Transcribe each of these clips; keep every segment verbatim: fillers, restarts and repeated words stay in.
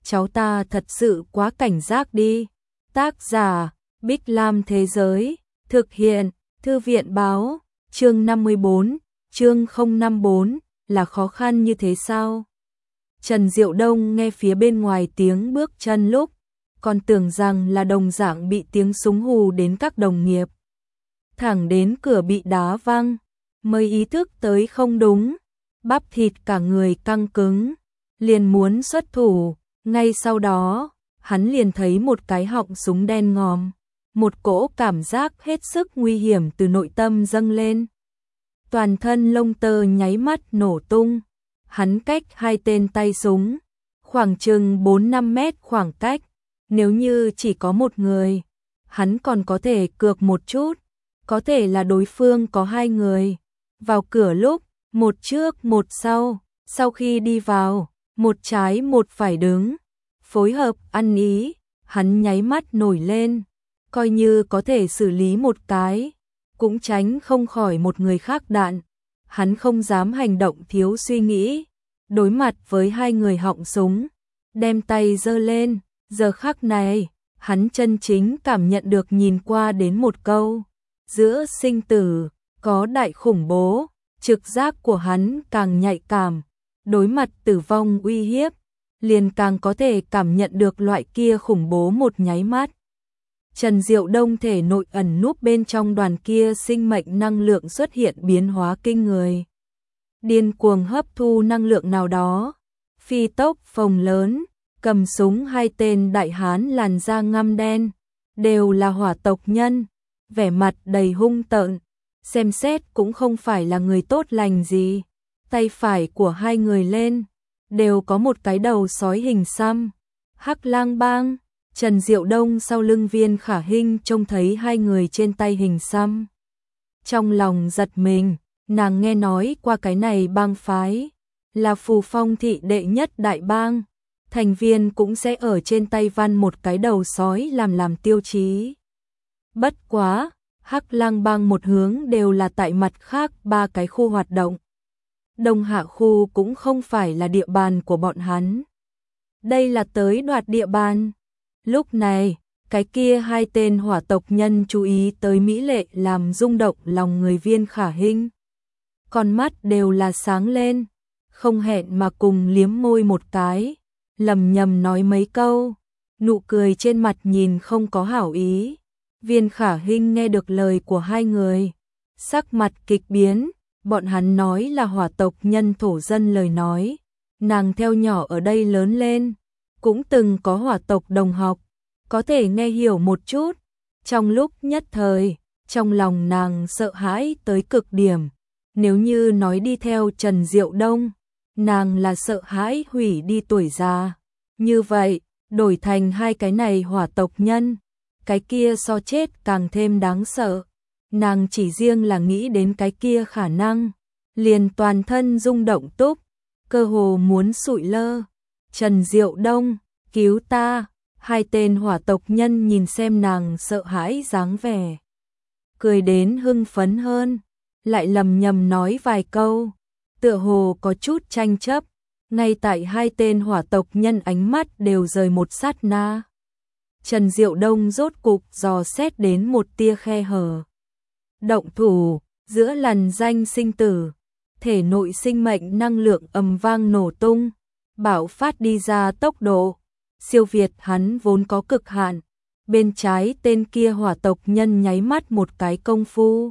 cháu ta thật sự quá cảnh giác đi. Tác giả, Bích Lam Thế Giới, thực hiện, Thư viện Báo, chương năm mươi bốn, chương không năm bốn, là khó khăn như thế sao? Trần Diệu Đông nghe phía bên ngoài tiếng bước chân lúc, còn tưởng rằng là đồng dạng bị tiếng súng hù đến các đồng nghiệp. Thẳng đến cửa bị đá văng, mới ý thức tới không đúng, bắp thịt cả người căng cứng, liền muốn xuất thủ, ngay sau đó, hắn liền thấy một cái họng súng đen ngòm, một cỗ cảm giác hết sức nguy hiểm từ nội tâm dâng lên. Toàn thân lông tơ nháy mắt nổ tung, hắn cách hai tên tay súng, khoảng chừng bốn năm mét khoảng cách, nếu như chỉ có một người, hắn còn có thể cược một chút, có thể là đối phương có hai người. Vào cửa lúc, một trước một sau, sau khi đi vào, một trái một phải đứng, phối hợp ăn ý, hắn nháy mắt nổi lên, coi như có thể xử lý một cái, cũng tránh không khỏi một người khác đạn. Hắn không dám hành động thiếu suy nghĩ, đối mặt với hai người họng súng, đem tay giơ lên, giờ khắc này, hắn chân chính cảm nhận được nhìn qua đến một câu, giữa sinh tử, có đại khủng bố, trực giác của hắn càng nhạy cảm, đối mặt tử vong uy hiếp, liền càng có thể cảm nhận được loại kia khủng bố một nháy mắt. Trần Diệu Đông thể nội ẩn núp bên trong đoàn kia sinh mệnh năng lượng xuất hiện biến hóa kinh người. Điên cuồng hấp thu năng lượng nào đó, phi tốc phồng lớn, cầm súng hai tên đại hán làn da ngăm đen, đều là hỏa tộc nhân, vẻ mặt đầy hung tợn, xem xét cũng không phải là người tốt lành gì. Tay phải của hai người lên, đều có một cái đầu sói hình xăm. Hắc Lang Bang, Trần Diệu Đông sau lưng Viên Khả Hinh trông thấy hai người trên tay hình xăm. Trong lòng giật mình, nàng nghe nói qua cái này bang phái, là Phù Phong thị đệ nhất đại bang, thành viên cũng sẽ ở trên tay văn một cái đầu sói làm làm tiêu chí. Bất quá, Hắc Lang Bang một hướng đều là tại mặt khác ba cái khu hoạt động. Đông Hạ khu cũng không phải là địa bàn của bọn hắn. Đây là tới đoạt địa bàn. Lúc này, cái kia hai tên hỏa tộc nhân chú ý tới mỹ lệ làm rung động lòng người Viên Khả Hinh. Con mắt đều là sáng lên, không hẹn mà cùng liếm môi một cái, lầm nhầm nói mấy câu, nụ cười trên mặt nhìn không có hảo ý. Viên Khả Hinh nghe được lời của hai người, sắc mặt kịch biến, bọn hắn nói là hỏa tộc nhân thổ dân lời nói, nàng theo nhỏ ở đây lớn lên, cũng từng có hỏa tộc đồng học, có thể nghe hiểu một chút. Trong lúc nhất thời, trong lòng nàng sợ hãi tới cực điểm, nếu như nói đi theo Trần Diệu Đông, nàng là sợ hãi hủy đi tuổi già. Như vậy, đổi thành hai cái này hỏa tộc nhân, cái kia so chết càng thêm đáng sợ. Nàng chỉ riêng là nghĩ đến cái kia khả năng, liền toàn thân rung động túc, cơ hồ muốn sụi lơ. Trần Diệu Đông, cứu ta! Hai tên hỏa tộc nhân nhìn xem nàng sợ hãi dáng vẻ, cười đến hưng phấn hơn, lại lầm nhầm nói vài câu, tựa hồ có chút tranh chấp. Ngay tại hai tên hỏa tộc nhân ánh mắt đều rời một sát na, Trần Diệu Đông rốt cục dò xét đến một tia khe hở. Động thủ, giữa lằn danh sinh tử, thể nội sinh mệnh năng lượng ầm vang nổ tung, bạo phát đi ra tốc độ, siêu việt hắn vốn có cực hạn. Bên trái tên kia hỏa tộc nhân nháy mắt một cái công phu,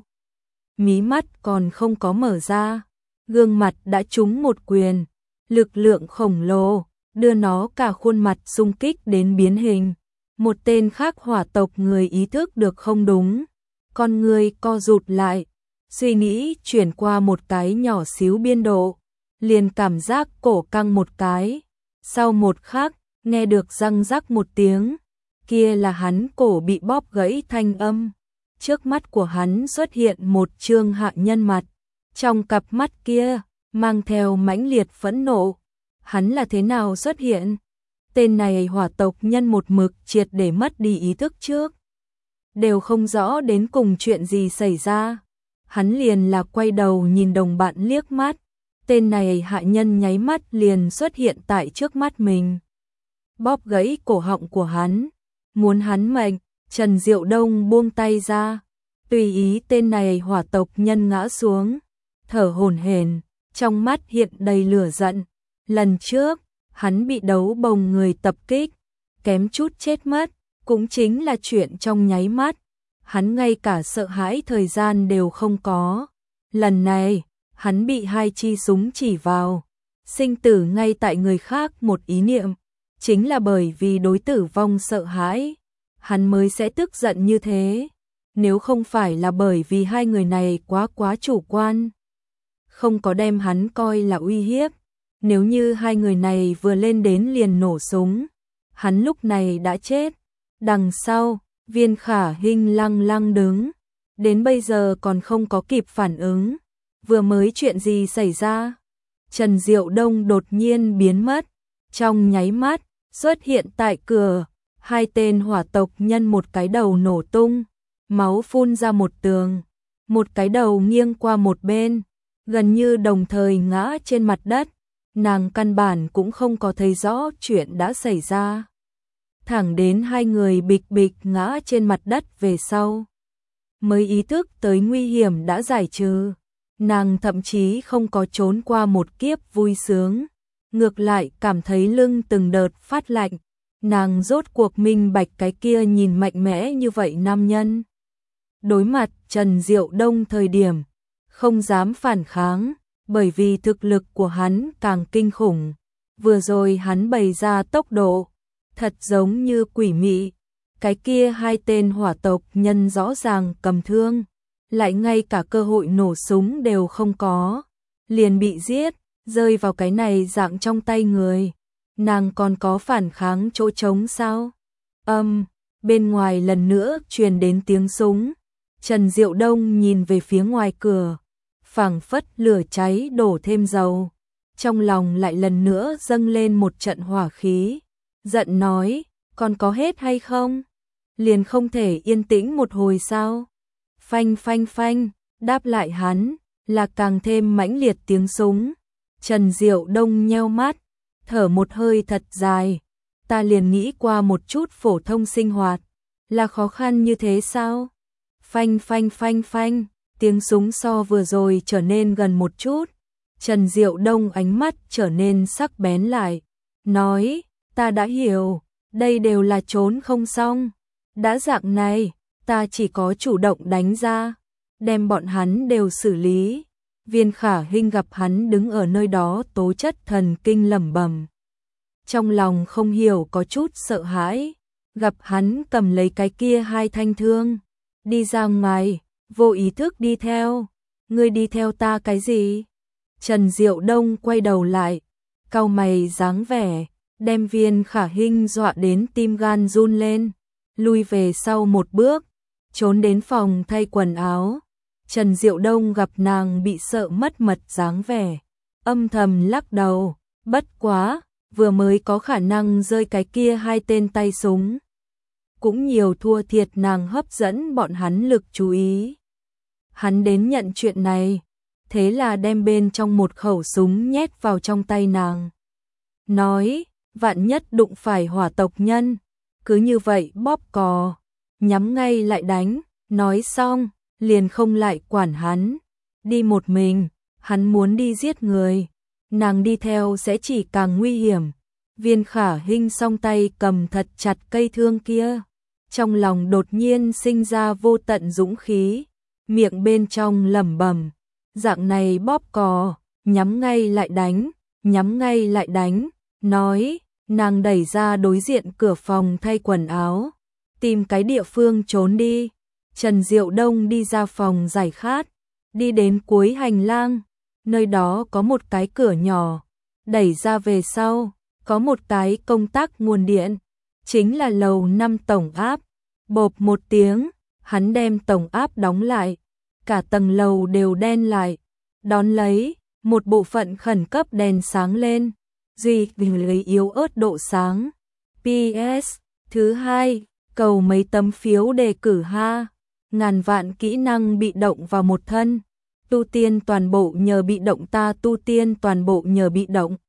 mí mắt còn không có mở ra, gương mặt đã trúng một quyền, lực lượng khổng lồ, đưa nó cả khuôn mặt xung kích đến biến hình. Một tên khác hỏa tộc người ý thức được không đúng, con người co rụt lại, suy nghĩ chuyển qua một cái nhỏ xíu biên độ, liền cảm giác cổ căng một cái. Sau một khắc, nghe được răng rắc một tiếng, kia là hắn cổ bị bóp gãy thanh âm. Trước mắt của hắn xuất hiện một trương hạ nhân mặt, trong cặp mắt kia mang theo mãnh liệt phẫn nộ. Hắn là thế nào xuất hiện? Tên này hỏa tộc nhân một mực triệt để mất đi ý thức trước, đều không rõ đến cùng chuyện gì xảy ra. Hắn liền là quay đầu nhìn đồng bạn liếc mắt, tên này hạ nhân nháy mắt liền xuất hiện tại trước mắt mình. bóp gãy cổ họng của hắn, muốn hắn mệnh. Trần Diệu Đông buông tay ra, tùy ý tên này hỏa tộc nhân ngã xuống, thở hổn hển, trong mắt hiện đầy lửa giận. Lần trước, hắn bị đấu bồng người tập kích, kém chút chết mất, cũng chính là chuyện trong nháy mắt, hắn ngay cả sợ hãi thời gian đều không có. Lần này, hắn bị hai chi súng chỉ vào, sinh tử ngay tại người khác một ý niệm, chính là bởi vì đối tử vong sợ hãi, hắn mới sẽ tức giận như thế. Nếu không phải là bởi vì hai người này quá quá chủ quan, không có đem hắn coi là uy hiếp, nếu như hai người này vừa lên đến liền nổ súng, hắn lúc này đã chết. Đằng sau, Viên Khả Hinh lăng lăng đứng, đến bây giờ còn không có kịp phản ứng, vừa mới chuyện gì xảy ra? Trần Diệu Đông đột nhiên biến mất, trong nháy mắt, xuất hiện tại cửa, hai tên hỏa tộc nhân một cái đầu nổ tung, máu phun ra một tường, một cái đầu nghiêng qua một bên, gần như đồng thời ngã trên mặt đất, nàng căn bản cũng không có thấy rõ chuyện đã xảy ra. Thẳng đến hai người bịch bịch ngã trên mặt đất về sau, mới ý thức tới nguy hiểm đã giải trừ. Nàng thậm chí không có trốn qua một kiếp vui sướng, ngược lại cảm thấy lưng từng đợt phát lạnh. Nàng rốt cuộc minh bạch cái kia nhìn mạnh mẽ như vậy nam nhân. Đối mặt Trần Diệu Đông thời điểm, không dám phản kháng, bởi vì thực lực của hắn càng kinh khủng. Vừa rồi hắn bày ra tốc độ, thật giống như quỷ mị. Cái kia hai tên hỏa tộc nhân rõ ràng cầm thương, lại ngay cả cơ hội nổ súng đều không có, liền bị giết, rơi vào cái này dạng trong tay người. Nàng còn có phản kháng chỗ trống sao? Âm, um, bên ngoài lần nữa truyền đến tiếng súng. Trần Diệu Đông nhìn về phía ngoài cửa, phảng phất lửa cháy đổ thêm dầu. Trong lòng lại lần nữa dâng lên một trận hỏa khí, giận nói, còn có hết hay không? Liền không thể yên tĩnh một hồi sao? Phanh phanh phanh, đáp lại hắn, là càng thêm mãnh liệt tiếng súng. Trần Diệu Đông nheo mắt, thở một hơi thật dài, ta liền nghĩ qua một chút phổ thông sinh hoạt, là khó khăn như thế sao? Phanh phanh phanh phanh, tiếng súng so vừa rồi trở nên gần một chút. Trần Diệu Đông ánh mắt trở nên sắc bén lại, nói, ta đã hiểu, đây đều là trốn không xong. Đã dạng này, ta chỉ có chủ động đánh ra, đem bọn hắn đều xử lý. Viên Khả Hinh gặp hắn đứng ở nơi đó tố chất thần kinh lẩm bẩm. Trong lòng không hiểu có chút sợ hãi, gặp hắn cầm lấy cái kia hai thanh thương, đi ra ngoài, vô ý thức đi theo. Ngươi đi theo ta cái gì? Trần Diệu Đông quay đầu lại, cau mày dáng vẻ, đem Viên Khả Hinh dọa đến tim gan run lên, lui về sau một bước, trốn đến phòng thay quần áo. Trần Diệu Đông gặp nàng bị sợ mất mật dáng vẻ, âm thầm lắc đầu, bất quá, vừa mới có khả năng rơi cái kia hai tên tay súng. Cũng nhiều thua thiệt nàng hấp dẫn bọn hắn lực chú ý. Hắn đến nhận chuyện này, thế là đem bên trong một khẩu súng nhét vào trong tay nàng. Nói, vạn nhất đụng phải hỏa tộc nhân, cứ như vậy bóp cò, nhắm ngay lại đánh, nói xong, liền không lại quản hắn. Đi một mình, hắn muốn đi giết người, nàng đi theo sẽ chỉ càng nguy hiểm. Viên Khả Hinh song tay cầm thật chặt cây thương kia, trong lòng đột nhiên sinh ra vô tận dũng khí, miệng bên trong lẩm bẩm, dạng này bóp cò, nhắm ngay lại đánh, nhắm ngay lại đánh, nói, nàng đẩy ra đối diện cửa phòng thay quần áo, tìm cái địa phương trốn đi. Trần Diệu Đông đi ra phòng giải khát, đi đến cuối hành lang, nơi đó có một cái cửa nhỏ, đẩy ra về sau, có một cái công tắc nguồn điện, chính là lầu năm tổng áp. Bộp một tiếng, hắn đem tổng áp đóng lại, cả tầng lầu đều đen lại, đón lấy, một bộ phận khẩn cấp đèn sáng lên, duy vì lấy yếu ớt độ sáng. pê ét, thứ hai, cầu mấy tấm phiếu đề cử ha, ngàn vạn kỹ năng bị động vào một thân, tu tiên toàn bộ nhờ bị động ta tu tiên toàn bộ nhờ bị động.